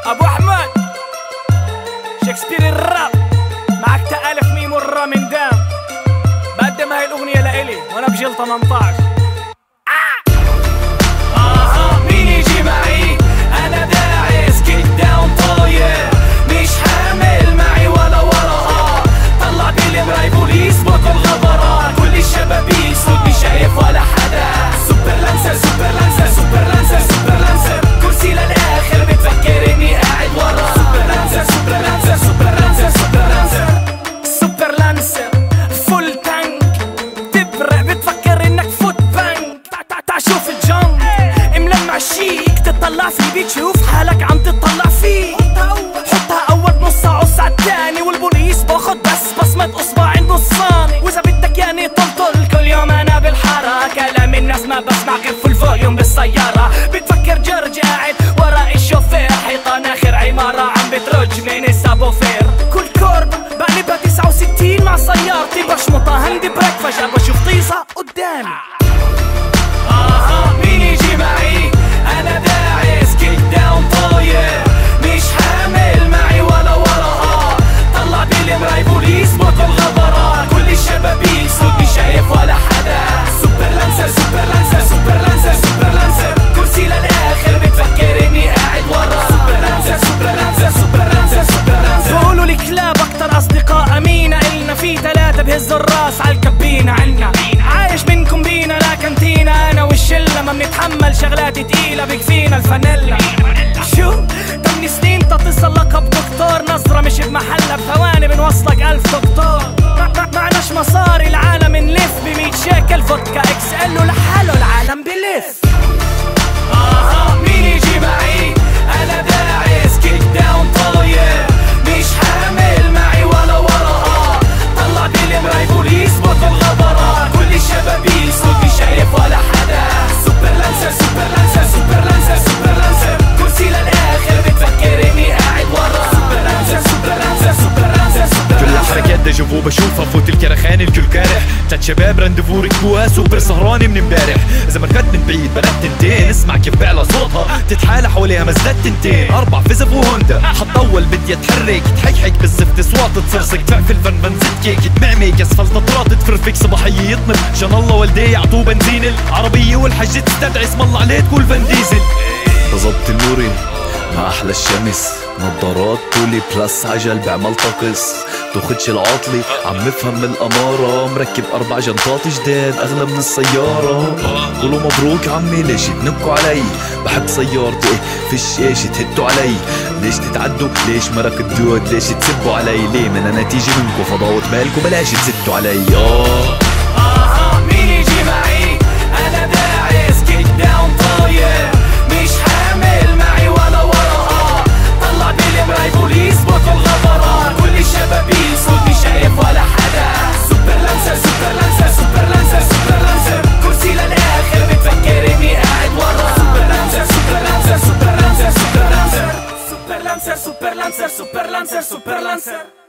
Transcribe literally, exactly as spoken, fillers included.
ابو احمد شكسبير الراب معك تألف ميم والرا من دام. بقدم هاي الاغنية لإلي وانا بجيل ثمنطعش. اها مين يجي معي انا داعس كيك داون طاير مش حامل معي ولا ورقة. طلع بالمراي بوليس بطل غبرة كل الشبابيك صوت مش شايف ولا حدا. سوبر لانسر سوبر لانسر سوبر لانسر سوبر لانسر كرسي للاخر بتفكر اني قاعد ورا. سوبر لانسر سوبر لانسر سوبر لانسر سوبر لانسر سوبر لانسر فول تانك تبرق بتفكر انك فوت بانك. تع تع تع شوف الجنب ملمع شيك تطلع فيه بتشوف حالك عم تطلع فيه. حطها اول بنص عص عالتاني والبوليس باخد بس بصمة اصبع النصاني. واذا بدك يعني طلطل كل يوم انا بالحارة كلام الناس ما بسمع غير فول فوليوم بالسيارة. بتفكر جرج قاعد وراء الشوفير حيطان اخر عمارة عم بترج من السابوفير. كل كورب بقلبها تسعة وستين مع سيارتي بشمطها هندي بريك فجأة بشوف طيسة قدامي. اها مين يجي معي انا داعس كيك داون طاير مش حامل معي ولا ورقة. طلع بالمراي بوليس بطل غبرة كل الشبابيك صوت مش شايف ولا حدا. سوبر لانسر سوبر لانسر سوبر لانسر سوبر لانسر كرسي للاخر بتفكر اني قاعد ورا. سوبر لانسر سوبر لانسر سوبر لانسر سوبر لانسر بقولوا لي كلاب اكتر اصدقاء امينة النا في ثلاثة بهزوا الراس عالكبينة عنا. عايش منكم بينا لا كنتينا انا والشلة ما بنتحمل شغلات تقيلة بكفينا الفانيلا. شو تمني سنين تتصل لقب دكتور نظرة مش بمحلها بثواني بنوصلك الف دكتور. ما معناش مصاري العالم نلف بمية شيكل فودكا اكس ال ولحاله العالم بلف. اها مين يجي معي انا داعس كيك داون طاير مش حامل معي ولا ورقة. طلع بالمراي بوليس بطل غبرة كل الشبابيك صوت مش شايف ولا حدا. سوبر لانسر سوبر لانسر سوبر لانسر سوبر لانسر كرسي للاخر بتفكر اني قاعد ورا. سوبر لانسر سوبر لانسر سوبر لانسر سوبر كل حركات ديجافو بشوفها فوت الكرخان الكل كارح. تلات شباب رندفو ركبوها سوبر سهرانة من امبارح. اذا مركت من بعيد بنات تنتين اسمع كيف بعلى صوتها تتحالى حواليها مزدات تنتين. اربع فيزف وهوندا حتطول بدي اتحرك تحيحك بالزفت سواط تصرصك تفعفل فن زد كيك تمعمك اسفلت طرات تفرفك صباحية يطمر جان الله والدي يعطوه بنزين العربية والحج تستدعي اسم الله عليه تقول فان ديزل. بظبط النوري مع احلى الشمس نظارات طولي بلس عجل بعمل طقس. تاخدش العاطلي عم بفهم من الاماره مركب اربع جنطات جداد اغلى من السياره. قولوا مبروك عمي ليش تنكوا علي بحب سيارتي فيش ايش تهدوا علي. ليش تتعدوا ليش مرق الدود ليش تسبوا علي. ليه من انا تيجي منكو فضاوة بالكو بلاش تزتوا علي. اه اها مين يجي معي انا داعس كيك داون طاير مش حامل معي ولا ورقة. طلع بالمراي بوليس بطل غبرة كل الشبابيك صوت مش شايف ولا حدا. سوبر لانسر سوبر لانسر سوبر لانسر سوبر لانسر كرسي للاخر بتفكر اني قاعد ورا. سوبر لانسر سوبر لانسر سوبر لانسر سوبر لانسر سوبر لانسر سوبر لانسر سوبر لانسر سوبر لانسر